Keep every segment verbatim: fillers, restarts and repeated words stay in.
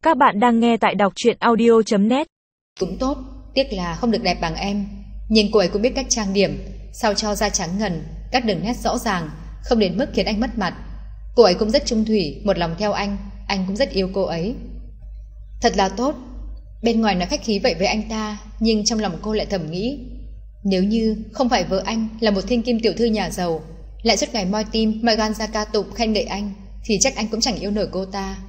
Các bạn đang nghe tại đọc truyện audio chấm net. Cũng tốt, tiếc là không được đẹp bằng em. Nhưng cô ấy cũng biết cách trang điểm, sao cho da trắng ngần, các đường nét rõ ràng, không đến mức khiến anh mất mặt. Cô ấy cũng rất trung thủy, một lòng theo anh, anh cũng rất yêu cô ấy. Thật là tốt. Bên ngoài nói khách khí vậy với anh ta, nhưng trong lòng cô lại thầm nghĩ, nếu như không phải vợ anh là một thiên kim tiểu thư nhà giàu, lại suốt ngày moi tim moi gan ra ca tụng khen ngợi anh, thì chắc anh cũng chẳng yêu nổi cô ta.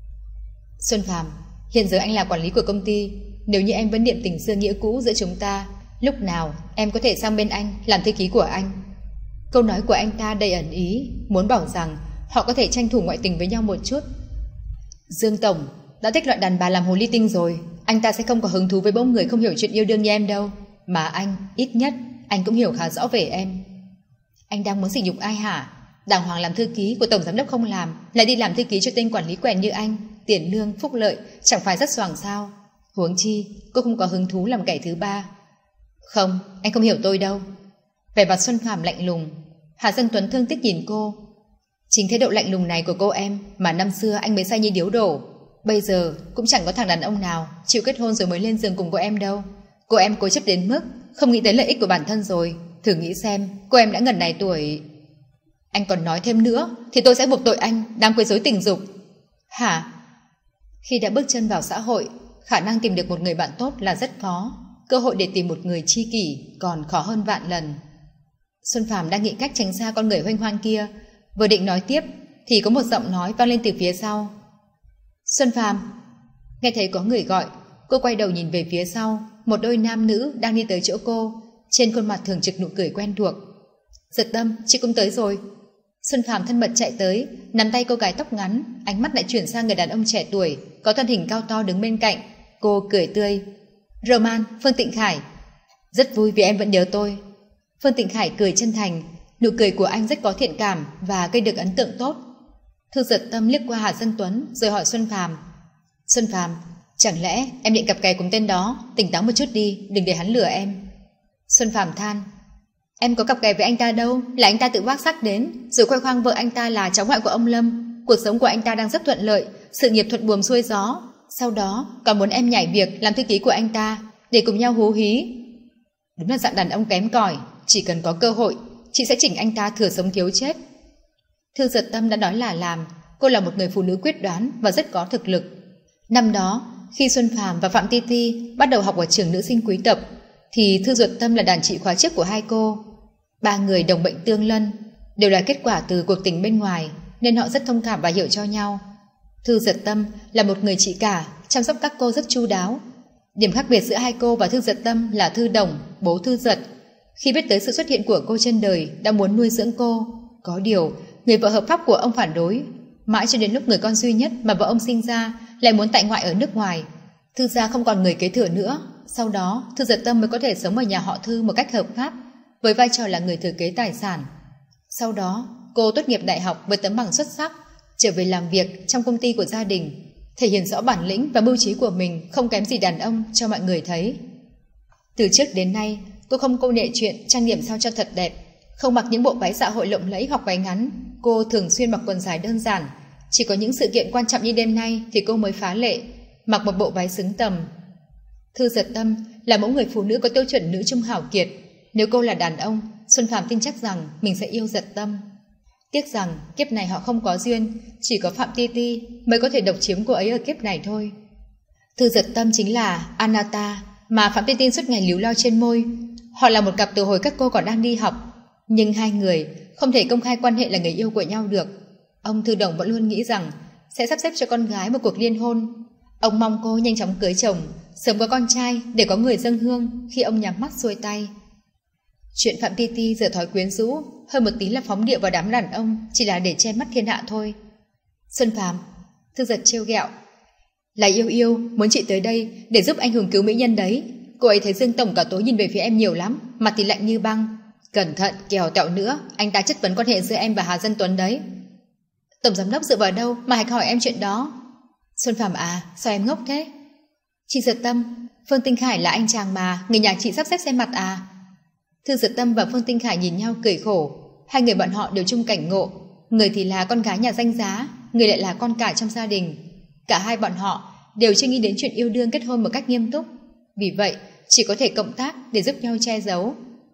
Xuân Phàm, hiện giờ anh là quản lý của công ty, nếu như em vẫn niệm tình xưa nghĩa cũ giữa chúng ta, lúc nào em có thể sang bên anh làm thư ký của anh. Câu nói của anh ta đầy ẩn ý, muốn bảo rằng họ có thể tranh thủ ngoại tình với nhau một chút. Dương Tổng đã thích loại đàn bà làm hồ ly tinh rồi, anh ta sẽ không có hứng thú với bỗng người không hiểu chuyện yêu đương như em đâu. Mà anh, ít nhất anh cũng hiểu khá rõ về em. Anh đang muốn sỉ nhục ai hả? Đàng hoàng làm thư ký của tổng giám đốc không làm, lại đi làm thư ký cho tên quản lý quèn như anh, tiền lương, phúc lợi chẳng phải rất xoàng sao? Huống chi cô không có hứng thú làm kẻ thứ ba. Không, anh không hiểu tôi đâu. Vẻ mặt Xuân Phàm lạnh lùng. Hà Dân Tuấn thương tiếc nhìn cô. Chính thái độ lạnh lùng này của cô em mà năm xưa anh mới say như điếu đổ. Bây giờ cũng chẳng có thằng đàn ông nào chịu kết hôn rồi mới lên giường cùng cô em đâu. Cô em cố chấp đến mức không nghĩ tới lợi ích của bản thân rồi. Thử nghĩ xem, cô em đã ngần này tuổi. Anh còn nói thêm nữa thì tôi sẽ buộc tội anh đang quấy rối tình dục. Hả? Khi đã bước chân vào xã hội, khả năng tìm được một người bạn tốt là rất khó. Cơ hội để tìm một người tri kỷ còn khó hơn vạn lần. Xuân Phàm đang nghĩ cách tránh xa con người hoanh hoang kia, vừa định nói tiếp thì có một giọng nói vang lên từ phía sau. Xuân Phàm. Nghe thấy có người gọi, cô quay đầu nhìn về phía sau. Một đôi nam nữ đang đi tới chỗ cô, trên khuôn mặt thường trực nụ cười quen thuộc. Giật Tâm, chị cũng tới rồi. Xuân Phàm thân mật chạy tới, nắm tay cô gái tóc ngắn, ánh mắt lại chuyển sang người đàn ông trẻ tuổi có thân hình cao to đứng bên cạnh. Cô cười tươi. Roman, Phương Tịnh Khải. Rất vui vì em vẫn nhớ tôi. Phương Tịnh Khải cười chân thành, nụ cười của anh rất có thiện cảm và gây được ấn tượng tốt. Thư Giật Tâm liếc qua Hà Dân Tuấn rồi hỏi Xuân Phàm. Xuân Phàm, chẳng lẽ em định cặp kè cùng tên đó? Tỉnh táo một chút đi, đừng để hắn lừa em. Xuân Phàm than. Em có cặp kè với anh ta đâu, là anh ta tự vác xác đến rồi khoe khoang vợ anh ta là cháu ngoại của ông Lâm. Cuộc sống của anh ta đang rất thuận lợi, sự nghiệp thuận buồm xuôi gió. Sau đó còn muốn em nhảy việc làm thư ký của anh ta để cùng nhau hú hí. Đúng là dạng đàn ông kém cỏi. Chỉ cần có cơ hội, chị sẽ chỉnh anh ta thừa sống thiếu chết. Thư Giật Tâm đã nói là làm. Cô là một người phụ nữ quyết đoán và rất có thực lực. Năm đó khi Xuân Phàm và Phạm Ti Ti bắt đầu học ở trường nữ sinh quý tộc, thì Thư Giật Tâm là đàn chị khóa trước của hai cô. Ba người đồng bệnh tương lân, đều là kết quả từ cuộc tình bên ngoài, nên họ rất thông cảm và hiểu cho nhau. Thư Giật Tâm là một người chị cả, chăm sóc các cô rất chu đáo. Điểm khác biệt giữa hai cô và Thư Giật Tâm là Thư Đồng, bố Thư Giật, khi biết tới sự xuất hiện của cô trên đời đã muốn nuôi dưỡng cô. Có điều người vợ hợp pháp của ông phản đối, mãi cho đến lúc người con duy nhất mà vợ ông sinh ra lại muốn tại ngoại ở nước ngoài. Thư gia không còn người kế thừa nữa. Sau đó Thư Giật Tâm mới có thể sống ở nhà họ Thư một cách hợp pháp, với vai trò là người thừa kế tài sản. Sau đó cô tốt nghiệp đại học với tấm bằng xuất sắc, trở về làm việc trong công ty của gia đình, thể hiện rõ bản lĩnh và mưu trí của mình không kém gì đàn ông cho mọi người thấy. Từ trước đến nay cô không câu nệ chuyện trang điểm sao cho thật đẹp, không mặc những bộ váy xã hội lộng lẫy hoặc váy ngắn. Cô thường xuyên mặc quần dài đơn giản, chỉ có những sự kiện quan trọng như đêm nay thì cô mới phá lệ, mặc một bộ váy xứng tầm. Thư Giật Tâm là mẫu người phụ nữ có tiêu chuẩn nữ trung hảo kiệt. Nếu cô là đàn ông, Xuân Phàm tin chắc rằng mình sẽ yêu Giật Tâm. Tiếc rằng kiếp này họ không có duyên, chỉ có Phạm Ti Ti mới có thể độc chiếm cô ấy ở kiếp này thôi. Thư Giật Tâm chính là Anata mà Phạm Ti Ti suốt ngày líu lo trên môi. Họ là một cặp từ hồi các cô còn đang đi học, nhưng hai người không thể công khai quan hệ là người yêu của nhau được. Ông Thư Đồng vẫn luôn nghĩ rằng sẽ sắp xếp cho con gái một cuộc liên hôn. Ông mong cô nhanh chóng cưới chồng, sớm có con trai để có người dâng hương khi ông nhắm mắt xuôi tay. Chuyện Phạm Ti Ti giờ thói quyến rũ, hơn một tí là phóng địa vào đám đàn ông, chỉ là để che mắt thiên hạ thôi. Xuân Phàm, Thư Giật trêu ghẹo. Là yêu yêu muốn chị tới đây để giúp anh hùng cứu mỹ nhân đấy. Cô ấy thấy Dương Tổng cả tối nhìn về phía em nhiều lắm, mặt thì lạnh như băng. Cẩn thận, kẻo tẹo nữa anh ta chất vấn quan hệ giữa em và Hà Dân Tuấn đấy. Tổng giám đốc dựa vào đâu mà hạch hỏi em chuyện đó? Xuân Phàm à, sao em ngốc thế? Chị Giật Tâm, Phương Tinh Khải là anh chàng mà người nhà chị sắp xếp xem mặt à? Thư Giật Tâm và Phương Tinh Khải nhìn nhau cười khổ. Hai người bọn họ đều chung cảnh ngộ, người thì là con gái nhà danh giá, người lại là con cả trong gia đình. Cả hai bọn họ đều chưa nghĩ đến chuyện yêu đương kết hôn một cách nghiêm túc. Vì vậy, chỉ có thể cộng tác để giúp nhau che giấu.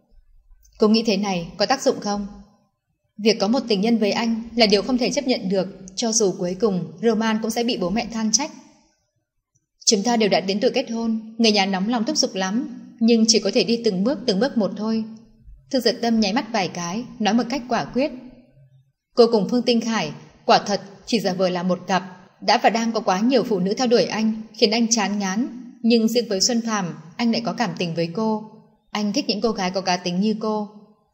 Cô nghĩ thế này có tác dụng không? Việc có một tình nhân với anh là điều không thể chấp nhận được, cho dù cuối cùng Roman cũng sẽ bị bố mẹ than trách. Chúng ta đều đã đến tuổi kết hôn, người nhà nóng lòng thúc giục lắm, nhưng chỉ có thể đi từng bước từng bước một thôi. Thư Giật Tâm nháy mắt vài cái, nói một cách quả quyết. Cô cùng Phương Tinh Khải quả thật chỉ giả vờ là một cặp, đã và đang có quá nhiều phụ nữ theo đuổi anh, khiến anh chán ngán. Nhưng riêng với Xuân Phàm, anh lại có cảm tình với cô. Anh thích những cô gái có cá tính như cô.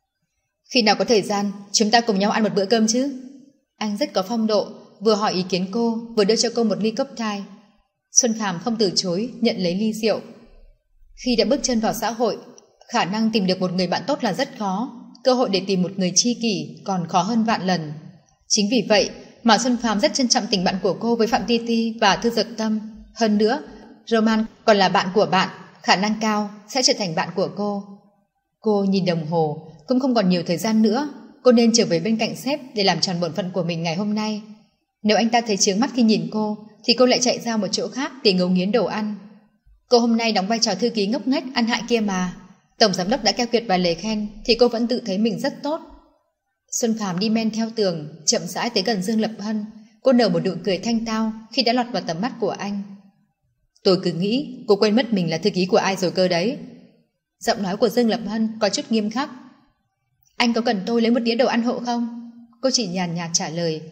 Khi nào có thời gian, chúng ta cùng nhau ăn một bữa cơm chứ? Anh rất có phong độ, vừa hỏi ý kiến cô, vừa đưa cho cô một ly cocktail. Xuân Phàm không từ chối, nhận lấy ly rượu. Khi đã bước chân vào xã hội, khả năng tìm được một người bạn tốt là rất khó. Cơ hội để tìm một người tri kỷ còn khó hơn vạn lần. Chính vì vậy mà Xuân Phàm rất trân trọng tình bạn của cô với Phạm Ti Ti và Thư Giật Tâm. Hơn nữa, Roman còn là bạn của bạn, khả năng cao sẽ trở thành bạn của cô. Cô nhìn đồng hồ, cũng không còn nhiều thời gian nữa. Cô nên trở về bên cạnh sếp để làm tròn bổn phận của mình ngày hôm nay. Nếu anh ta thấy chướng mắt khi nhìn cô, thì cô lại chạy ra một chỗ khác để ngấu nghiến đồ ăn. Cô hôm nay đóng vai trò thư ký ngốc nghếch ăn hại kia mà. Tổng giám đốc đã keo kiệt vài lời khen, thì cô vẫn tự thấy mình rất tốt. Xuân Phàm đi men theo tường, chậm rãi tới gần Dương Lập Hân. Cô nở một nụ cười thanh tao khi đã lọt vào tầm mắt của anh. Tôi cứ nghĩ cô quên mất mình là thư ký của ai rồi cơ đấy. Giọng nói của Dương Lập Hân có chút nghiêm khắc. Anh có cần tôi lấy một đĩa đồ ăn hộ không? Cô chỉ nhàn nhạt trả lời.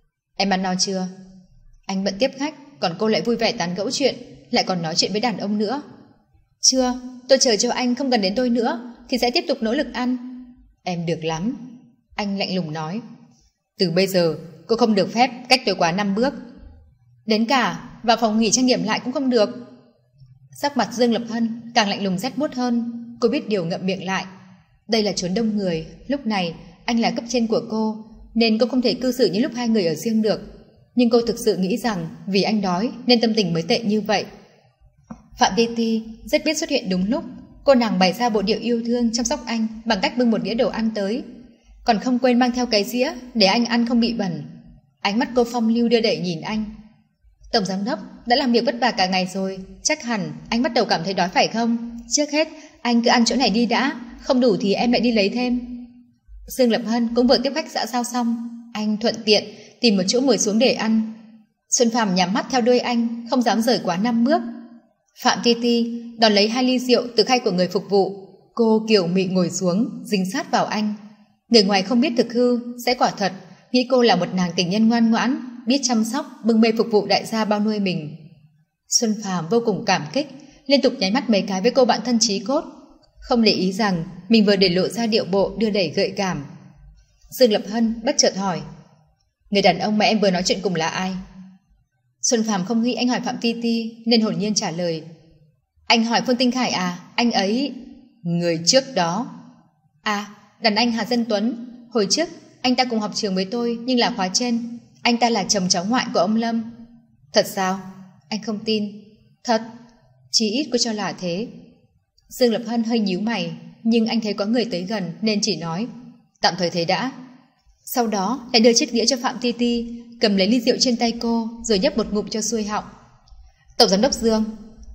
Em ăn no chưa? Anh bận tiếp khách, còn cô lại vui vẻ tán gẫu chuyện, lại còn nói chuyện với đàn ông nữa. Chưa, tôi chờ cho anh không cần đến tôi nữa, thì sẽ tiếp tục nỗ lực ăn. Em được lắm. Anh lạnh lùng nói. Từ bây giờ cô không được phép cách tôi quá năm bước. Đến cả vào phòng nghỉ trang điểm lại cũng không được. Sắc mặt Dương Lập Hân càng lạnh lùng rét buốt hơn. Cô biết điều ngậm miệng lại. Đây là chốn đông người, lúc này anh là cấp trên của cô, nên cô không thể cư xử như lúc hai người ở riêng được. Nhưng cô thực sự nghĩ rằng vì anh đói nên tâm tình mới tệ như vậy. Phạm Ti Ti rất biết xuất hiện đúng lúc. Cô nàng bày ra bộ điệu yêu thương chăm sóc anh bằng cách bưng một đĩa đồ ăn tới, còn không quên mang theo cái dĩa để anh ăn không bị bẩn. Ánh mắt cô phong lưu đưa đẩy nhìn anh. Tổng giám đốc đã làm việc vất vả cả ngày rồi, chắc hẳn anh bắt đầu cảm thấy đói phải không? Trước hết anh cứ ăn chỗ này đi đã, không đủ thì em lại đi lấy thêm. Dương Lập Hân cũng vừa tiếp khách xã giao xong, anh thuận tiện tìm một chỗ ngồi xuống để ăn. Xuân Phàm nhắm mắt theo đuôi anh, không dám rời quá năm bước. Phạm Ti Ti đón lấy hai ly rượu từ khay của người phục vụ. Cô kiều mị ngồi xuống, dính sát vào anh. Người ngoài không biết thực hư sẽ quả thật nghĩ cô là một nàng tình nhân ngoan ngoãn, biết chăm sóc, bưng bê phục vụ đại gia bao nuôi mình. Xuân Phàm vô cùng cảm kích, liên tục nháy mắt mấy cái với cô bạn thân chí cốt, không để ý rằng mình vừa để lộ ra điệu bộ đưa đẩy gợi cảm. Dương Lập Hân bất chợt hỏi, người đàn ông mà em vừa nói chuyện cùng là ai? Xuân Phàm không nghĩ anh hỏi Phạm Ti Ti nên hồn nhiên trả lời, anh hỏi Phương Tinh Khải à? Anh ấy... Người trước đó. À, đàn anh Hà Dân Tuấn. Hồi trước anh ta cùng học trường với tôi, nhưng là khóa trên. Anh ta là chồng cháu ngoại của ông Lâm. Thật sao? Anh không tin. Thật. Chỉ ít cô cho là thế. Dương Lập Hân hơi nhíu mày, nhưng anh thấy có người tới gần nên chỉ nói, tạm thời thế đã. Sau đó lại đưa chiếc đĩa cho Phạm Ti Ti, cầm lấy ly rượu trên tay cô rồi nhấp một ngụm cho xuôi họng. Tổng giám đốc Dương.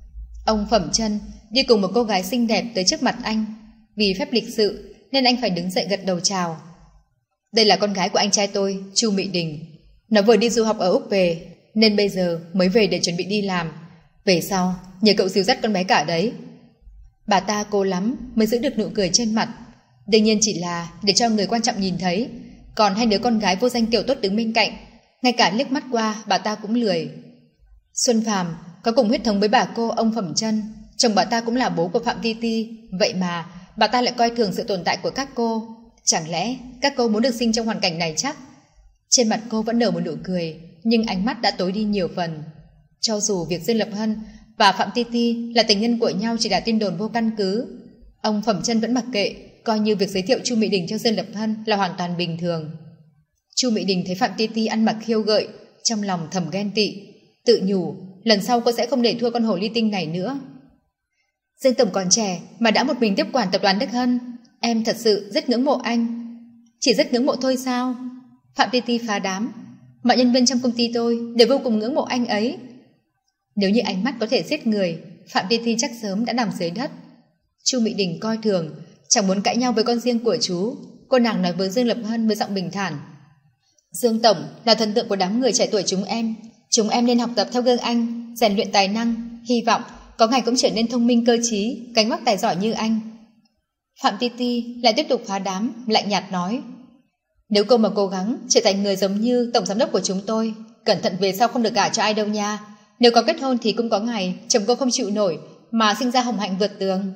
Ông Phẩm Chân đi cùng một cô gái xinh đẹp tới trước mặt anh. Vì phép lịch sự nên anh phải đứng dậy gật đầu chào. Đây là con gái của anh trai tôi, Chu Mị Đình. Nó vừa đi du học ở Úc về, nên bây giờ mới về để chuẩn bị đi làm. Về sau nhờ cậu dìu dắt con bé cả đấy. Bà ta cố lắm mới giữ được nụ cười trên mặt. Đương nhiên chỉ là để cho người quan trọng nhìn thấy. Còn hai đứa con gái vô danh tiểu tốt đứng bên cạnh, ngay cả liếc mắt qua bà ta cũng lười. Xuân Phàm có cùng huyết thống với bà cô ông Phẩm Chân, chồng bà ta cũng là bố của Phạm Ti Ti. Vậy mà bà ta lại coi thường sự tồn tại của các cô. Chẳng lẽ các cô muốn được sinh trong hoàn cảnh này chắc? Trên mặt cô vẫn nở một nụ cười, nhưng ánh mắt đã tối đi nhiều phần. Cho dù việc Dương Lập Hân và Phạm Ti Ti là tình nhân của nhau chỉ là tin đồn vô căn cứ, ông Phẩm Chân vẫn mặc kệ, coi như việc giới thiệu Chu Mỹ Đình cho Dương Lập Hân là hoàn toàn bình thường. Chu Mỹ Đình thấy Phạm Ti Ti ăn mặc khiêu gợi, trong lòng thầm ghen tị, tự nhủ lần sau cô sẽ không để thua con hồ ly tinh này nữa. Dương tổng còn trẻ mà đã một mình tiếp quản tập đoàn Đức Hân, em thật sự rất ngưỡng mộ anh. Chỉ rất ngưỡng mộ thôi sao? Phạm Ti Ti phá đám, mọi nhân viên trong công ty tôi đều vô cùng ngưỡng mộ anh ấy. Nếu như ánh mắt có thể giết người, Phạm Ti Ti chắc sớm đã nằm dưới đất. Chu Mỹ Đình coi thường, chẳng muốn cãi nhau với con riêng của chú. Cô nàng nói với Dương Lập Hân với giọng bình thản. Dương Tổng là thần tượng của đám người trẻ tuổi chúng em. Chúng em nên học tập theo gương anh, rèn luyện tài năng, hy vọng có ngày cũng trở nên thông minh cơ trí, gánh vác tài giỏi như anh. Phạm Ti Ti lại tiếp tục phá đám, lạnh nhạt nói. Nếu cô mà cố gắng trở thành người giống như tổng giám đốc của chúng tôi, cẩn thận về sau không được gả cho ai đâu nha. Nếu có kết hôn thì cũng có ngày chồng cô không chịu nổi mà sinh ra hồng hạnh vượt tường.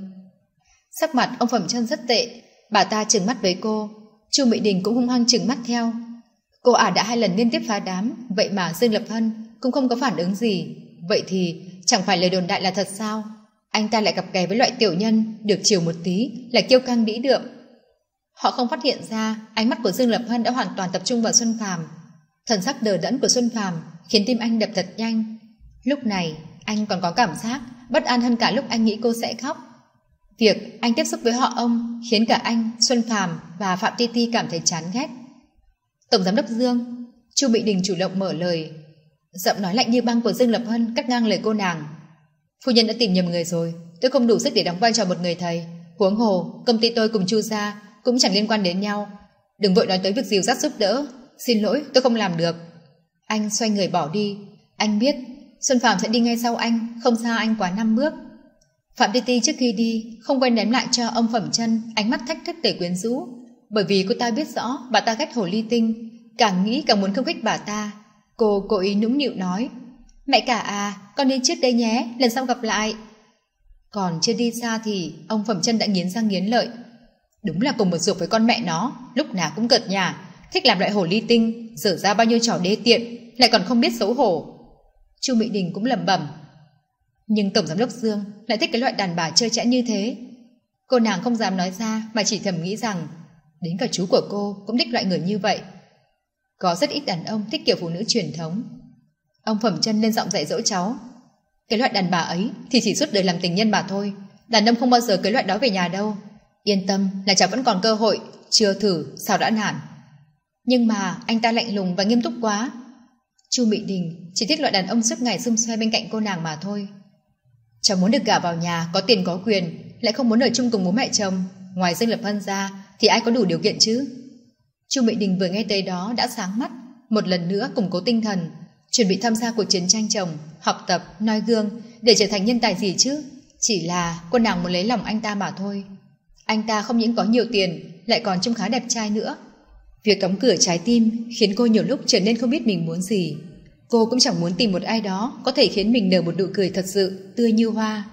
Sắc mặt ông Phẩm Chân rất tệ, bà ta trừng mắt với cô. Chu Mỹ Đình cũng hung hăng trừng mắt theo. Cô ả đã hai lần liên tiếp phá đám, vậy mà Dương Lập Hân cũng không có phản ứng gì. Vậy thì chẳng phải lời đồn đại là thật sao? Anh ta lại gặp kè với loại tiểu nhân, được chiều một tí là kiêu căng đĩ đượm. Họ không phát hiện ra ánh mắt của Dương Lập Hân đã hoàn toàn tập trung vào Xuân Phàm. Thần sắc đờ đẫn của Xuân Phàm khiến tim anh đập thật nhanh. Lúc này anh còn có cảm giác bất an hơn cả lúc anh nghĩ cô sẽ khóc. Việc anh tiếp xúc với họ ông khiến cả anh, Xuân Phàm và Phạm Ti Ti cảm thấy chán ghét. Tổng giám đốc Dương, Chu Mỹ Đình chủ động mở lời. Giọng nói lạnh như băng của Dương Lập Hân cắt ngang lời cô nàng. Phu nhân đã tìm nhầm người rồi, tôi không đủ sức để đóng vai trò một người thầy. Huống hồ, công ty tôi cùng Chu gia cũng chẳng liên quan đến nhau. Đừng vội nói tới việc dìu dắt giúp đỡ. Xin lỗi, tôi không làm được. Anh xoay người bỏ đi. Anh biết Xuân Phàm sẽ đi ngay sau anh, không xa anh quá năm bước. Phạm Ti Ti trước khi đi không quên ném lại cho ông Phẩm Chân ánh mắt thách thức đầy quyến rũ, bởi vì cô ta biết rõ bà ta ghét hồ ly tinh, càng nghĩ càng muốn khiêu khích bà ta. Cô cố ý nũng nịu nói, mẹ cả à, con đi trước đây nhé, lần sau gặp lại. Còn chưa đi xa thì ông Phẩm Chân đã nghiến răng nghiến lợi. Đúng là cùng một ruột với con mẹ nó, lúc nào cũng cợt nhả, thích làm loại hồ ly tinh, dở ra bao nhiêu trò đê tiện, lại còn không biết xấu hổ. Chu Mỹ Đình cũng lẩm bẩm. Nhưng tổng giám đốc Dương lại thích cái loại đàn bà trơ trẽn như thế. Cô nàng không dám nói ra mà chỉ thầm nghĩ rằng đến cả chú của cô cũng thích loại người như vậy. Có rất ít đàn ông thích kiểu phụ nữ truyền thống. Ông Phẩm Chân lên giọng dạy dỗ cháu. Cái loại đàn bà ấy thì chỉ suốt đời làm tình nhân mà thôi. Đàn ông không bao giờ cưới loại đó về nhà đâu. Yên tâm là cháu vẫn còn cơ hội. Chưa thử sao đã nản. Nhưng mà anh ta lạnh lùng và nghiêm túc quá. Chu Mỹ Đình chỉ thích loại đàn ông suốt ngày xung xoe bên cạnh cô nàng mà thôi. Cháu muốn được gả vào nhà, có tiền có quyền, lại không muốn ở chung cùng bố mẹ chồng. Ngoài Dương Lập Hân ra thì ai có đủ điều kiện chứ? Chu Mỹ Đình vừa nghe tới đó đã sáng mắt, một lần nữa củng cố tinh thần, chuẩn bị tham gia cuộc chiến tranh chồng, học tập, noi gương để trở thành nhân tài gì chứ? Chỉ là cô nàng muốn lấy lòng anh ta mà thôi. Anh ta không những có nhiều tiền, lại còn trông khá đẹp trai nữa. Việc đóng cửa trái tim khiến cô nhiều lúc trở nên không biết mình muốn gì. Cô cũng chẳng muốn tìm một ai đó có thể khiến mình nở một nụ cười thật sự tươi như hoa.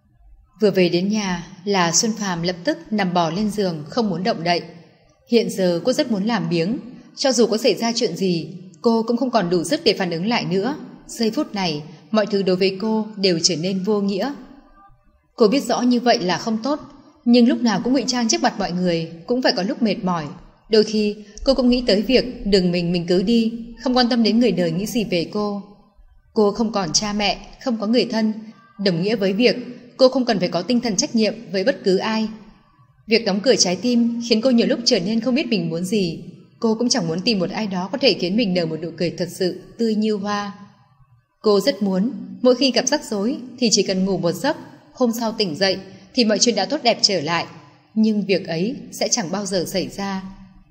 Vừa về đến nhà là Xuân Phàm lập tức nằm bò lên giường không muốn động đậy. Hiện giờ cô rất muốn làm biếng, cho dù có xảy ra chuyện gì, cô cũng không còn đủ sức để phản ứng lại nữa. Giây phút này, mọi thứ đối với cô đều trở nên vô nghĩa. Cô biết rõ như vậy là không tốt, nhưng lúc nào cũng ngụy trang trước mặt mọi người cũng phải có lúc mệt mỏi. Đôi khi cô cũng nghĩ tới việc đừng mình mình cứ đi, không quan tâm đến người đời nghĩ gì về cô. Cô không còn cha mẹ, không có người thân, đồng nghĩa với việc cô không cần phải có tinh thần trách nhiệm với bất cứ ai. Việc đóng cửa trái tim khiến cô nhiều lúc trở nên không biết mình muốn gì. Cô cũng chẳng muốn tìm một ai đó có thể khiến mình nở một nụ cười thật sự tươi như hoa. Cô rất muốn mỗi khi gặp rắc rối thì chỉ cần ngủ một giấc, hôm sau tỉnh dậy thì mọi chuyện đã tốt đẹp trở lại. Nhưng việc ấy sẽ chẳng bao giờ xảy ra.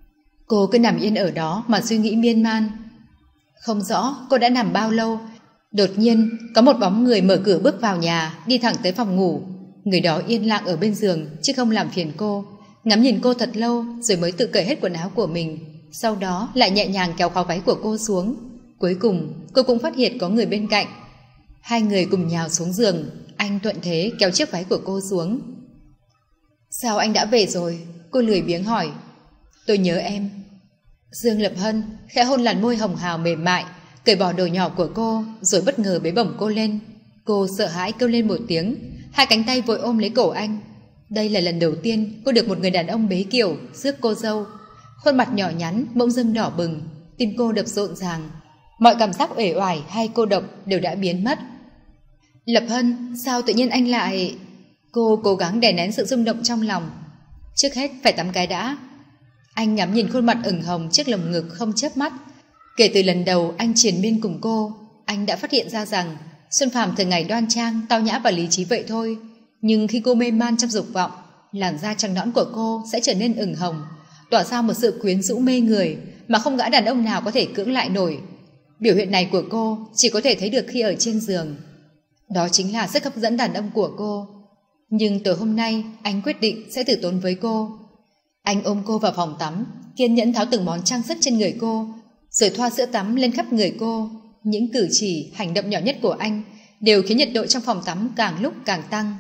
Cô cứ nằm yên ở đó mà suy nghĩ miên man. Không rõ cô đã nằm bao lâu. Đột nhiên có một bóng người mở cửa bước vào nhà, đi thẳng tới phòng ngủ. Người đó yên lặng ở bên giường chứ không làm phiền cô, ngắm nhìn cô thật lâu rồi mới tự cởi hết quần áo của mình, sau đó lại nhẹ nhàng kéo khóa váy của cô xuống. Cuối cùng cô cũng phát hiện có người bên cạnh. Hai người cùng nhào xuống giường. Anh thuận thế kéo chiếc váy của cô xuống. Sao anh đã về rồi? Cô lười biếng hỏi. Tôi nhớ em. Dương Lập Hân khẽ hôn làn môi hồng hào mềm mại, cởi bỏ đồ nhỏ của cô rồi bất ngờ bế bổng cô lên. Cô sợ hãi kêu lên một tiếng, hai cánh tay vội ôm lấy cổ anh. Đây là lần đầu tiên cô được một người đàn ông bế kiểu rước cô dâu. Khuôn mặt nhỏ nhắn bỗng dưng đỏ bừng, tim cô đập rộn ràng. Mọi cảm giác uể oải hay cô độc đều đã biến mất. Lập Hân, sao tự nhiên anh lại... Cô cố gắng đè nén sự rung động trong lòng. Trước hết phải tắm cái đã. Anh ngắm nhìn khuôn mặt ửng hồng trước lồng ngực không chớp mắt. Kể từ lần đầu anh triền miên cùng cô, anh đã phát hiện ra rằng Xuân Phàm thường ngày đoan trang, tao nhã và lý trí vậy thôi, nhưng khi cô mê man trong dục vọng, làn da trắng nõn của cô sẽ trở nên ửng hồng, tỏa ra một sự quyến rũ mê người mà không gã đàn ông nào có thể cưỡng lại nổi. Biểu hiện này của cô chỉ có thể thấy được khi ở trên giường. Đó chính là sức hấp dẫn đàn ông của cô. Nhưng tối hôm nay anh quyết định sẽ tử tốn với cô. Anh ôm cô vào phòng tắm, kiên nhẫn tháo từng món trang sức trên người cô, rồi thoa sữa tắm lên khắp người cô. Những cử chỉ, hành động nhỏ nhất của anh đều khiến nhiệt độ trong phòng tắm càng lúc càng tăng.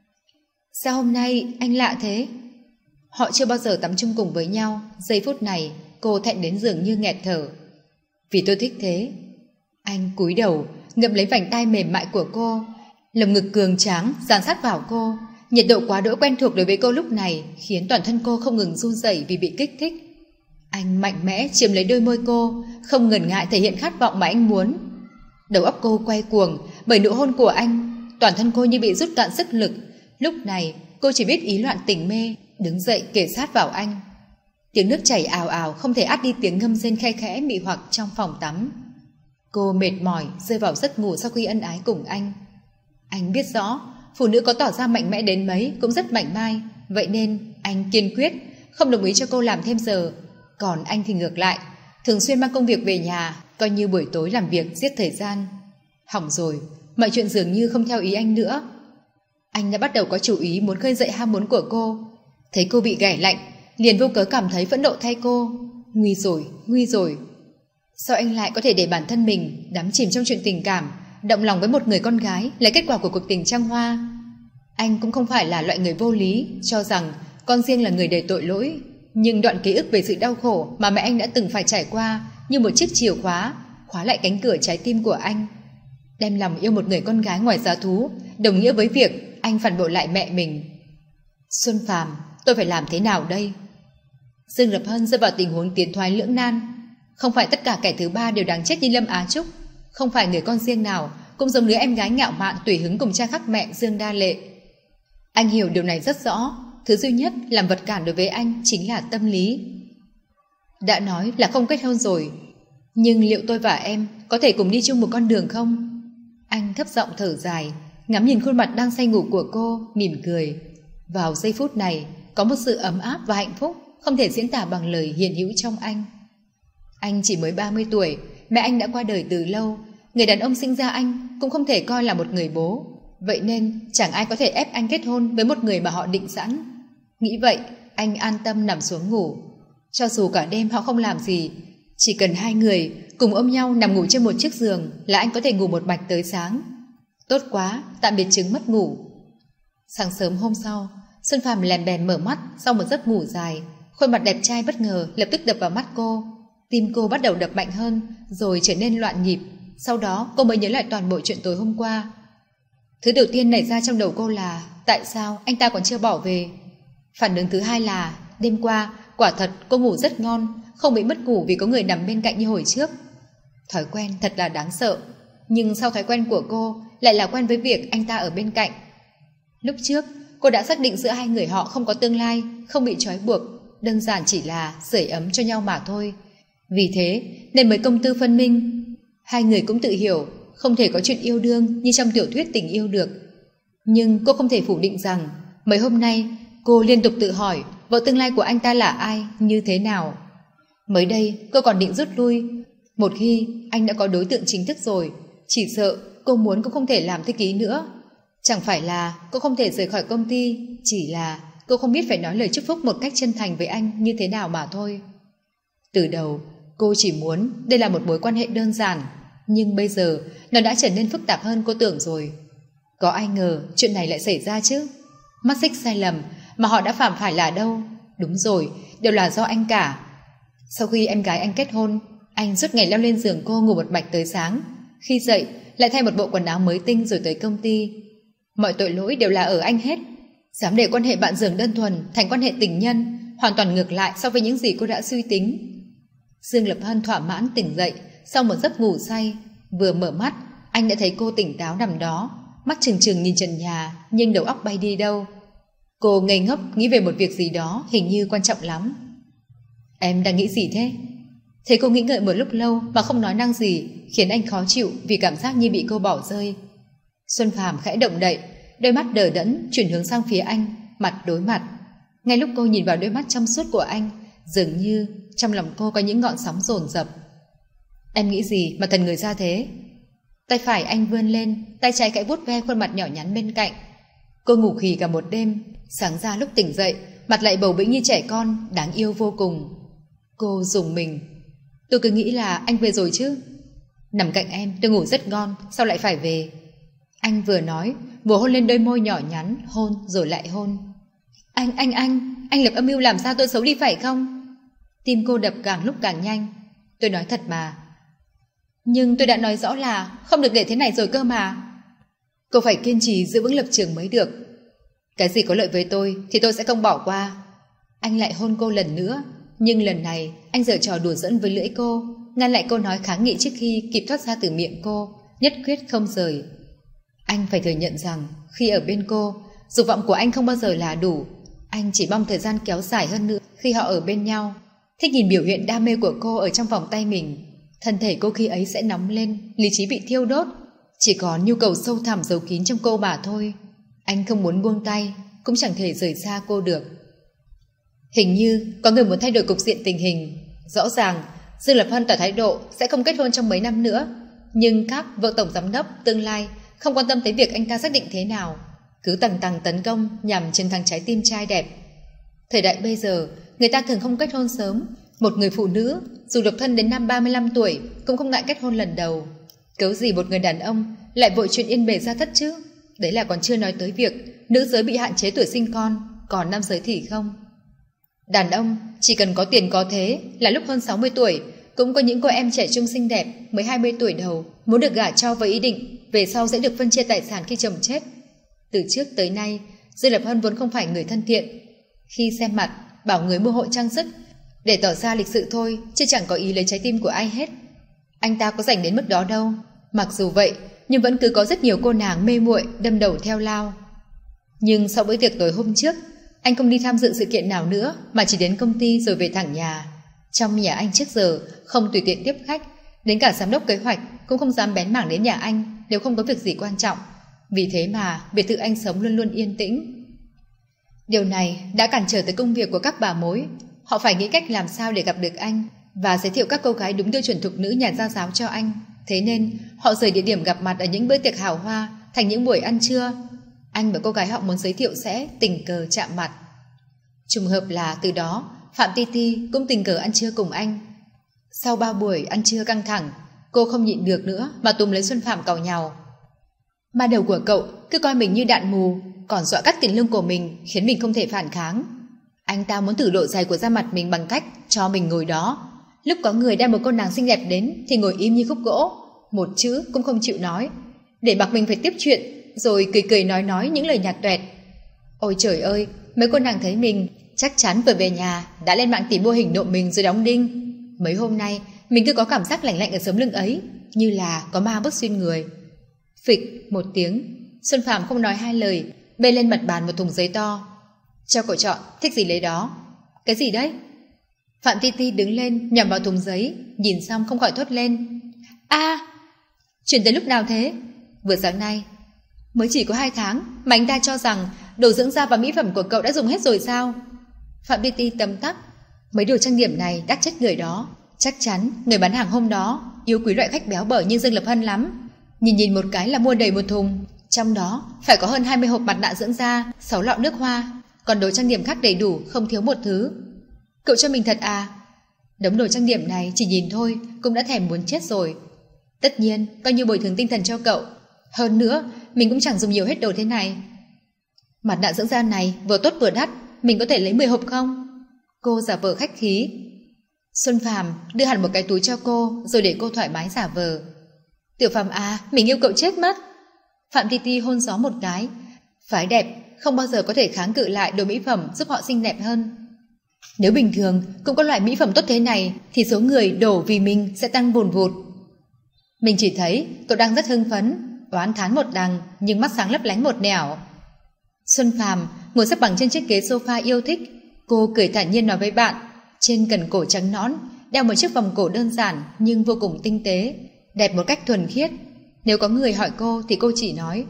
Sao hôm nay anh lạ thế? Họ chưa bao giờ tắm chung cùng với nhau. Giây phút này cô thẹn đến dường như nghẹt thở. Vì tôi thích thế. Anh cúi đầu ngậm lấy vành tai mềm mại của cô, lồng ngực cường tráng dán sát vào cô. Nhiệt độ quá đỗi quen thuộc đối với cô lúc này khiến toàn thân cô không ngừng run rẩy vì bị kích thích. Anh mạnh mẽ chiếm lấy đôi môi cô, không ngần ngại thể hiện khát vọng mà anh muốn. Đầu óc cô quay cuồng bởi nụ hôn của anh, toàn thân cô như bị rút cạn sức lực. Lúc này cô chỉ biết ý loạn tình mê, đứng dậy kề sát vào anh. Tiếng nước chảy ào ào không thể át đi tiếng ngâm rên khe khẽ mị hoặc trong phòng tắm. Cô mệt mỏi rơi vào giấc ngủ sau khi ân ái cùng anh. Anh biết rõ phụ nữ có tỏ ra mạnh mẽ đến mấy cũng rất mảnh mai, vậy nên anh kiên quyết không đồng ý cho cô làm thêm giờ. Còn anh thì ngược lại, thường xuyên mang công việc về nhà, coi như buổi tối làm việc giết thời gian. Hỏng rồi, mọi chuyện dường như không theo ý anh nữa. Anh đã bắt đầu có chủ ý muốn khơi dậy ham muốn của cô. Thấy cô bị ghẻ lạnh, liền vô cớ cảm thấy phẫn nộ thay cô. Nguy rồi, nguy rồi. Sao anh lại có thể để bản thân mình đắm chìm trong chuyện tình cảm, động lòng với một người con gái là kết quả của cuộc tình trăng hoa? Anh cũng không phải là loại người vô lý, cho rằng con riêng là người đầy tội lỗi. Nhưng đoạn ký ức về sự đau khổ mà mẹ anh đã từng phải trải qua như một chiếc chìa khóa, khóa lại cánh cửa trái tim của anh. Đem lòng yêu một người con gái ngoài giá thú đồng nghĩa với việc anh phản bội lại mẹ mình. Xuân Phàm, tôi phải làm thế nào đây? Dương Lập Hân rơi vào tình huống tiến thoái lưỡng nan. Không phải tất cả kẻ thứ ba đều đáng chết như Lâm Á Trúc, không phải người con riêng nào cũng giống đứa em gái ngạo mạn tùy hứng cùng cha khắc mẹ Dương Đa Lệ. Anh hiểu điều này rất rõ. Thứ duy nhất làm vật cản đối với anh chính là tâm lý. Đã nói là không kết hôn rồi, nhưng liệu tôi và em có thể cùng đi chung một con đường không? Anh thấp giọng thở dài, ngắm nhìn khuôn mặt đang say ngủ của cô, mỉm cười. Vào giây phút này có một sự ấm áp và hạnh phúc không thể diễn tả bằng lời hiện hữu trong anh. Anh chỉ mới ba mươi tuổi, mẹ anh đã qua đời từ lâu. Người đàn ông sinh ra anh cũng không thể coi là một người bố, vậy nên chẳng ai có thể ép anh kết hôn với một người mà họ định sẵn. Nghĩ vậy, anh an tâm nằm xuống ngủ. Cho dù cả đêm họ không làm gì, chỉ cần hai người cùng ôm nhau nằm ngủ trên một chiếc giường là anh có thể ngủ một mạch tới sáng. Tốt quá, tạm biệt chứng mất ngủ. Sáng sớm hôm sau, Xuân Phàm lèm bèn mở mắt sau một giấc ngủ dài. Khuôn mặt đẹp trai bất ngờ lập tức đập vào mắt cô. Tim cô bắt đầu đập mạnh hơn, rồi trở nên loạn nhịp. Sau đó cô mới nhớ lại toàn bộ chuyện tối hôm qua. Thứ đầu tiên nảy ra trong đầu cô là tại sao anh ta còn chưa bỏ về. Phản ứng thứ hai là đêm qua quả thật cô ngủ rất ngon, không bị mất ngủ vì có người nằm bên cạnh như hồi trước. Thói quen thật là đáng sợ, nhưng sau thói quen của cô lại là quen với việc anh ta ở bên cạnh. Lúc trước cô đã xác định giữa hai người họ không có tương lai, không bị trói buộc, đơn giản chỉ là sưởi ấm cho nhau mà thôi. Vì thế nên mới công tư phân minh. Hai người cũng tự hiểu không thể có chuyện yêu đương như trong tiểu thuyết tình yêu được. Nhưng cô không thể phủ định rằng mấy hôm nay cô liên tục tự hỏi vợ tương lai của anh ta là ai, như thế nào. Mới đây cô còn định rút lui. Một khi anh đã có đối tượng chính thức rồi, chỉ sợ cô muốn cũng không thể làm thư ký nữa. Chẳng phải là cô không thể rời khỏi công ty, chỉ là cô không biết phải nói lời chúc phúc một cách chân thành với anh như thế nào mà thôi. Từ đầu cô chỉ muốn đây là một mối quan hệ đơn giản, nhưng bây giờ nó đã trở nên phức tạp hơn cô tưởng rồi. Có ai ngờ chuyện này lại xảy ra chứ? Mắt xích sai lầm mà họ đã phạm phải là đâu? Đúng rồi, đều là do anh cả. Sau khi em gái anh kết hôn, anh suốt ngày leo lên giường cô ngủ một mạch tới sáng. Khi dậy lại thay một bộ quần áo mới tinh rồi tới công ty. Mọi tội lỗi đều là ở anh hết. Dám để quan hệ bạn giường đơn thuần thành quan hệ tình nhân, hoàn toàn ngược lại so với những gì cô đã suy tính. Dương Lập Hân thỏa mãn tỉnh dậy sau một giấc ngủ say. Vừa mở mắt, anh đã thấy cô tỉnh táo nằm đó, mắt trừng trừng nhìn trần nhà, nhưng đầu óc bay đi đâu. Cô ngây ngốc nghĩ về một việc gì đó hình như quan trọng lắm. Em đang nghĩ gì thế? Thấy cô nghĩ ngợi một lúc lâu mà không nói năng gì, khiến anh khó chịu vì cảm giác như bị cô bỏ rơi. Xuân Phàm khẽ động đậy, đôi mắt đờ đẫn chuyển hướng sang phía anh, mặt đối mặt. Ngay lúc cô nhìn vào đôi mắt trong suốt của anh, dường như trong lòng cô có những ngọn sóng dồn dập. Em nghĩ gì mà thần người ra thế? Tay phải anh vươn lên, tay trái khẽ vuốt ve khuôn mặt nhỏ nhắn bên cạnh. Cô ngủ khì cả một đêm, sáng ra lúc tỉnh dậy, mặt lại bầu bĩnh như trẻ con, đáng yêu vô cùng. Cô rùng mình. Tôi cứ nghĩ là anh về rồi chứ. Nằm cạnh em tôi ngủ rất ngon, sao lại phải về? Anh vừa nói, vừa hôn lên đôi môi nhỏ nhắn, hôn rồi lại hôn. Anh, anh, anh, anh lập âm mưu làm sao tôi xấu đi phải không? Tim cô đập càng lúc càng nhanh. Tôi nói thật mà. Nhưng tôi đã nói rõ là không được để thế này rồi cơ mà. Cô phải kiên trì giữ vững lập trường mới được. Cái gì có lợi với tôi thì tôi sẽ không bỏ qua. Anh lại hôn cô lần nữa, nhưng lần này anh giở trò đùa giỡn với lưỡi cô, ngăn lại cô nói kháng nghị trước khi kịp thoát ra từ miệng cô, nhất quyết không rời. Anh phải thừa nhận rằng khi ở bên cô, dục vọng của anh không bao giờ là đủ. Anh chỉ mong thời gian kéo dài hơn nữa khi họ ở bên nhau. Thích nhìn biểu hiện đam mê của cô ở trong vòng tay mình. Thân thể cô khi ấy sẽ nóng lên, lý trí bị thiêu đốt. Chỉ có nhu cầu sâu thẳm giấu kín trong cô mà thôi. Anh không muốn buông tay, cũng chẳng thể rời xa cô được. Hình như có người muốn thay đổi cục diện tình hình. Rõ ràng Dương Lập Hân tỏ thái độ sẽ không kết hôn trong mấy năm nữa, nhưng các vợ tổng giám đốc tương lai không quan tâm tới việc anh ta xác định thế nào, cứ tầng tầng tấn công nhằm chiến thắng trái tim trai đẹp. Thời đại bây giờ, người ta thường không kết hôn sớm. Một người phụ nữ dù độc thân đến năm ba mươi lăm tuổi cũng không ngại kết hôn lần đầu. Cớ gì một người đàn ông lại vội chuyện yên bề gia thất chứ? Đấy là còn chưa nói tới việc nữ giới bị hạn chế tuổi sinh con, còn nam giới thì không. Đàn ông chỉ cần có tiền có thế là lúc hơn sáu mươi tuổi cũng có những cô em trẻ trung xinh đẹp mới hai mươi tuổi đầu muốn được gả cho với ý định về sau sẽ được phân chia tài sản khi chồng chết. Từ trước tới nay, Dương Lập Hân vốn không phải người thân thiện. Khi xem mặt, bảo người mua hộ trang sức để tỏ ra lịch sự thôi, chứ chẳng có ý lấy trái tim của ai hết. Anh ta có rảnh đến mức đó đâu. Mặc dù vậy, nhưng vẫn cứ có rất nhiều cô nàng mê muội đâm đầu theo lao. Nhưng sau bữa tiệc tối hôm trước, anh không đi tham dự sự kiện nào nữa mà chỉ đến công ty rồi về thẳng nhà. Trong nhà anh trước giờ không tùy tiện tiếp khách, đến cả giám đốc kế hoạch cũng không dám bén mảng đến nhà anh nếu không có việc gì quan trọng. Vì thế mà biệt thự anh sống luôn luôn yên tĩnh. Điều này đã cản trở tới công việc của các bà mối. Họ phải nghĩ cách làm sao để gặp được anh và giới thiệu các cô gái đúng tiêu chuẩn thục nữ nhà gia giáo cho anh. Thế nên họ rời địa điểm gặp mặt ở những bữa tiệc hào hoa thành những buổi ăn trưa. Anh và cô gái họ muốn giới thiệu sẽ tình cờ chạm mặt. Trùng hợp là từ đó Phạm Ti Ti cũng tình cờ ăn trưa cùng anh. Sau ba buổi ăn trưa căng thẳng, cô không nhịn được nữa mà túm lấy Xuân Phạm càu nhàu. Ma đầu của cậu cứ coi mình như đạn mù, còn dọa cắt tiền lương của mình khiến mình không thể phản kháng. Anh ta muốn thử độ dày của da mặt mình bằng cách cho mình ngồi đó. Lúc có người đem một cô nàng xinh đẹp đến thì ngồi im như khúc gỗ, một chữ cũng không chịu nói, để mặc mình phải tiếp chuyện, rồi cười cười nói nói những lời nhạt toẹt. Ôi trời ơi, mấy cô nàng thấy mình chắc chắn vừa về nhà đã lên mạng tìm mô hình nộm mình rồi đóng đinh. Mấy hôm nay mình cứ có cảm giác lạnh lạnh ở sống lưng ấy, như là có ma bước xuyên người. Phịch một tiếng, Xuân Phạm không nói hai lời, bê lên mặt bàn một thùng giấy to. Cho cậu chọn, thích gì lấy đó. Cái gì đấy? Phạm Ti Ti đứng lên nhằm vào thùng giấy, nhìn xong không khỏi thốt lên. A, à, chuyển tới lúc nào thế? Vừa sáng nay. Mới chỉ có hai tháng mà anh ta cho rằng đồ dưỡng da và mỹ phẩm của cậu đã dùng hết rồi sao? Phạm Ti Ti tấm tắc. Mấy đồ trang điểm này đắt chết người đó. Chắc chắn người bán hàng hôm đó yêu quý loại khách béo bở như Dương Lập Hân lắm. Nhìn nhìn một cái là mua đầy một thùng. Trong đó phải có hơn hai mươi hộp mặt nạ dưỡng da, sáu lọ nước hoa, còn đồ trang điểm khác đầy đủ, không thiếu một thứ. Cậu cho mình thật à? Đống đồ trang điểm này chỉ nhìn thôi cũng đã thèm muốn chết rồi. Tất nhiên coi như bồi thường tinh thần cho cậu. Hơn nữa mình cũng chẳng dùng nhiều hết đồ thế này. Mặt nạ dưỡng da này vừa tốt vừa đắt, mình có thể lấy mười hộp không? Cô giả vờ khách khí. Xuân Phàm đưa hẳn một cái túi cho cô, rồi để cô thoải mái giả vờ. Tiểu Phàm à, mình yêu cậu chết mất. Phạm Ti Ti hôn gió một cái. Phái đẹp không bao giờ có thể kháng cự lại đồ mỹ phẩm giúp họ xinh đẹp hơn. Nếu bình thường cũng có loại mỹ phẩm tốt thế này thì số người đổ vì mình sẽ tăng vùn vụt. Mình chỉ thấy cậu đang rất hưng phấn, oán thán một đằng nhưng mắt sáng lấp lánh một nẻo. Xuân Phàm ngồi xếp bằng trên chiếc ghế sofa yêu thích. Cô cười thản nhiên nói với bạn. Trên cần cổ trắng nõn đeo một chiếc vòng cổ đơn giản nhưng vô cùng tinh tế, đẹp một cách thuần khiết. Nếu có người hỏi cô thì cô chỉ nói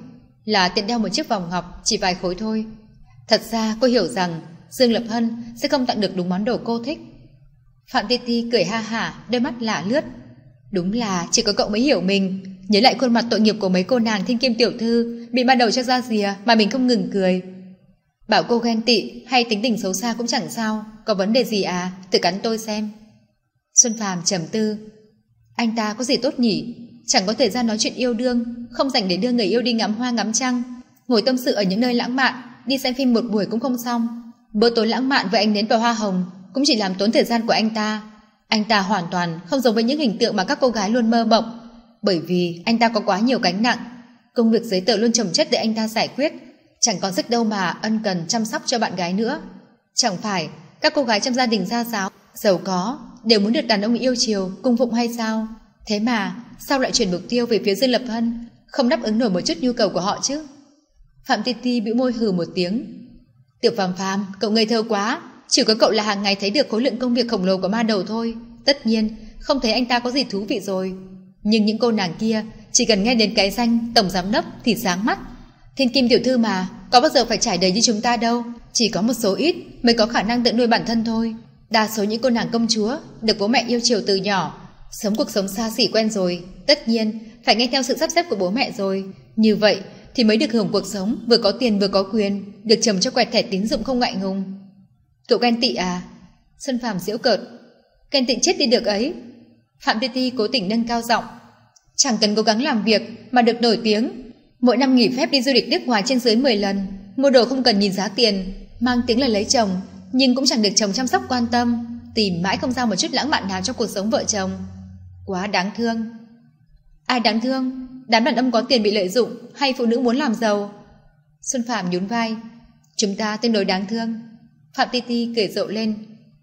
là tiện đeo một chiếc vòng ngọc chỉ vài khối thôi. Thật ra cô hiểu rằng Dương Lập Hân sẽ không tặng được đúng món đồ cô thích. Phạm Ti Ti cười ha hả, đôi mắt lạ lướt. Đúng là chỉ có cậu mới hiểu mình. Nhớ lại khuôn mặt tội nghiệp của mấy cô nàng thiên kim tiểu thư bị ban đầu cho ra rìa mà mình không ngừng cười. Bảo cô ghen tị hay tính tình xấu xa cũng chẳng sao. Có vấn đề gì à? Thử cắn tôi xem. Xuân Phàm trầm tư. Anh ta có gì tốt nhỉ? Chẳng có thời gian nói chuyện yêu đương, không dành để đưa người yêu đi ngắm hoa ngắm trăng, ngồi tâm sự ở những nơi lãng mạn, đi xem phim một buổi cũng không xong. Bữa tối lãng mạn với ánh nến và hoa hồng cũng chỉ làm tốn thời gian của anh ta. Anh ta hoàn toàn không giống với những hình tượng mà các cô gái luôn mơ mộng, bởi vì anh ta có quá nhiều gánh nặng. Công việc giấy tờ luôn chồng chất để anh ta giải quyết, chẳng còn sức đâu mà ân cần chăm sóc cho bạn gái nữa. Chẳng phải các cô gái trong gia đình gia giáo, giàu có đều muốn được đàn ông yêu chiều, cung phụng hay sao? Thế mà sao lại chuyển mục tiêu về phía Dương Lập Hân, không đáp ứng nổi một chút nhu cầu của họ chứ? Phạm Ti Ti bĩu môi hừ một tiếng. Tiểu Phàm Phàm, cậu ngây thơ quá. Chỉ có cậu là hàng ngày thấy được khối lượng công việc khổng lồ của ma đầu thôi. Tất nhiên không thấy anh ta có gì thú vị rồi. Nhưng những cô nàng kia chỉ cần nghe đến cái danh tổng giám đốc thì sáng mắt. Thiên kim tiểu thư mà, có bao giờ phải trải đầy như chúng ta đâu. Chỉ có một số ít mới có khả năng tự nuôi bản thân thôi. Đa số những cô nàng công chúa được bố mẹ yêu chiều từ nhỏ, sống cuộc sống xa xỉ quen rồi, tất nhiên phải nghe theo sự sắp xếp của bố mẹ rồi. Như vậy thì mới được hưởng cuộc sống vừa có tiền vừa có quyền, được chồng cho quẹt thẻ tín dụng không ngại ngùng. Cậu ghen tị à? Xuân Phàm giễu cợt. Ghen tị chết đi được ấy. Phạm Ti Ti cố tình nâng cao giọng. Chẳng cần cố gắng làm việc mà được nổi tiếng. Mỗi năm nghỉ phép đi du lịch nước ngoài trên dưới mười lần, mua đồ không cần nhìn giá tiền, mang tiếng là lấy chồng nhưng cũng chẳng được chồng chăm sóc quan tâm, tìm mãi không ra một chút lãng mạn nào trong cuộc sống vợ chồng. Quá đáng thương. Ai đáng thương? Đám đàn ông có tiền bị lợi dụng hay phụ nữ muốn làm giàu? Xuân Phàm nhún vai. Chúng ta tương đối đáng thương. Phạm Ti Ti cười rộ lên.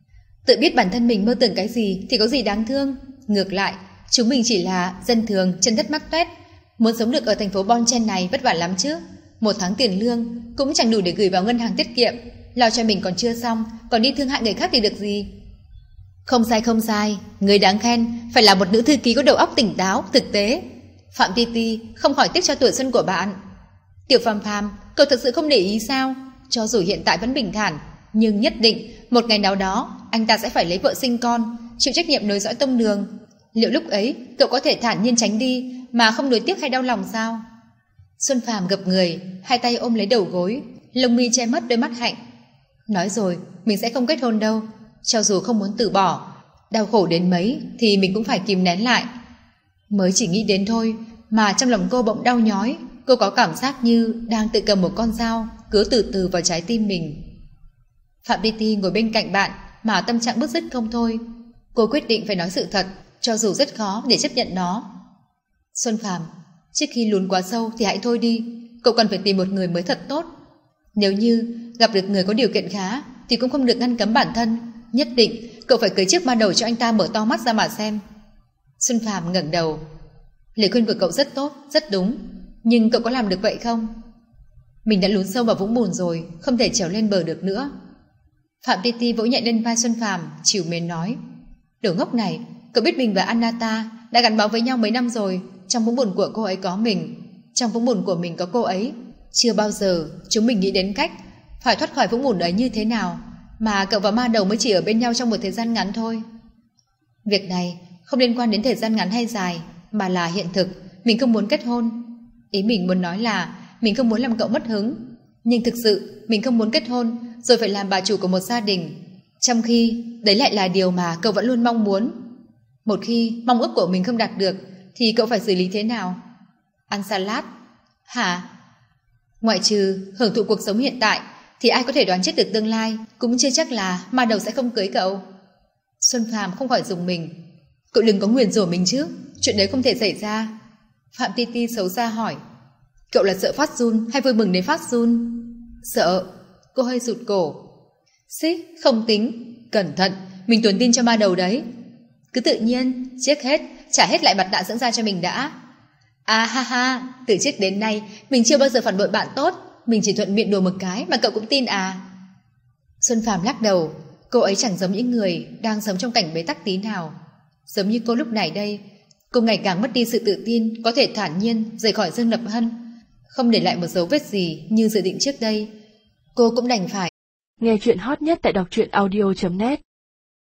Tự biết bản thân mình mơ tưởng cái gì thì có gì đáng thương. Ngược lại, chúng mình chỉ là dân thường chân đất mắt toét, muốn sống được ở thành phố Bon Chen này vất vả lắm chứ. Một tháng tiền lương cũng chẳng đủ để gửi vào ngân hàng tiết kiệm, lo cho mình còn chưa xong, còn đi thương hại người khác thì được gì? Không sai không sai, người đáng khen phải là một nữ thư ký có đầu óc tỉnh táo, thực tế. Phạm Ti Ti không khỏi tiếc cho tuổi xuân của bạn. Tiểu Phàm Phàm, cậu thật sự không để ý sao? Cho dù hiện tại vẫn bình thản, nhưng nhất định một ngày nào đó anh ta sẽ phải lấy vợ sinh con, chịu trách nhiệm nối dõi tông đường. Liệu lúc ấy cậu có thể thản nhiên tránh đi mà không nuối tiếc hay đau lòng sao? Xuân Phàm gập người, hai tay ôm lấy đầu gối, lông mi che mất đôi mắt hạnh. Nói rồi, mình sẽ không kết hôn đâu. Cho dù không muốn từ bỏ, đau khổ đến mấy thì mình cũng phải kìm nén lại. Mới chỉ nghĩ đến thôi mà trong lòng cô bỗng đau nhói. Cô có cảm giác như đang tự cầm một con dao cứ từ từ vào trái tim mình. Phạm Ti Ti ngồi bên cạnh bạn mà tâm trạng bứt rứt không thôi. Cô quyết định phải nói sự thật, cho dù rất khó để chấp nhận nó. Xuân Phàm, trước khi lún quá sâu thì hãy thôi đi. Cậu cần phải tìm một người mới thật tốt. Nếu như gặp được người có điều kiện khá thì cũng không được ngăn cấm bản thân. Nhất định cậu phải cưới chiếc ma đầu cho anh ta mở to mắt ra mà xem. Xuân Phàm ngẩng đầu. Lời khuyên của cậu rất tốt, rất đúng. Nhưng cậu có làm được vậy không? Mình đã lún sâu vào vũng bùn rồi, không thể trèo lên bờ được nữa. Phạm Ti Ti vỗ nhẹ lên vai Xuân Phàm, trìu mến nói. Đồ ngốc này, cậu biết mình và Anata đã gắn bó với nhau mấy năm rồi. Trong vũng bùn của cô ấy có mình, trong vũng bùn của mình có cô ấy. Chưa bao giờ chúng mình nghĩ đến cách phải thoát khỏi vũng bùn ấy như thế nào, mà cậu và ma đầu mới chỉ ở bên nhau trong một thời gian ngắn thôi. Việc này không liên quan đến thời gian ngắn hay dài, mà là hiện thực. Mình không muốn kết hôn. Ý mình muốn nói là mình không muốn làm cậu mất hứng, nhưng thực sự mình không muốn kết hôn rồi phải làm bà chủ của một gia đình, trong khi đấy lại là điều mà cậu vẫn luôn mong muốn. Một khi mong ước của mình không đạt được thì cậu phải xử lý thế nào? Ăn salad? Hả? Ngoại trừ hưởng thụ cuộc sống hiện tại thì ai có thể đoán trước được tương lai, cũng chưa chắc là ma đầu sẽ không cưới cậu. Xuân Phàm không khỏi rùng mình. Cậu đừng có nguyền rủa mình chứ, chuyện đấy không thể xảy ra. Phạm Ti Ti xấu xa hỏi. Cậu là sợ phát run hay vui mừng đến phát run? Sợ. Cô hơi rụt cổ. Xích, không tính. Cẩn thận, mình tuồn tin cho ma đầu đấy. Cứ tự nhiên, trước hết trả hết lại mặt nạ dưỡng da cho mình đã. À ha ha, từ trước đến nay mình chưa bao giờ phản bội bạn tốt, mình chỉ thuận miệng đùa một cái mà cậu cũng tin à? Xuân Phàm lắc đầu. Cô ấy chẳng giống những người đang sống trong cảnh bế tắc tí nào. Giống như cô lúc này đây, cô ngày càng mất đi sự tự tin, có thể thản nhiên rời khỏi Dương Lập Hân. không để lại một dấu vết gì như dự định trước đây. Cô cũng đành phải. Nghe chuyện hot nhất tại đọc truyện audio chấm net.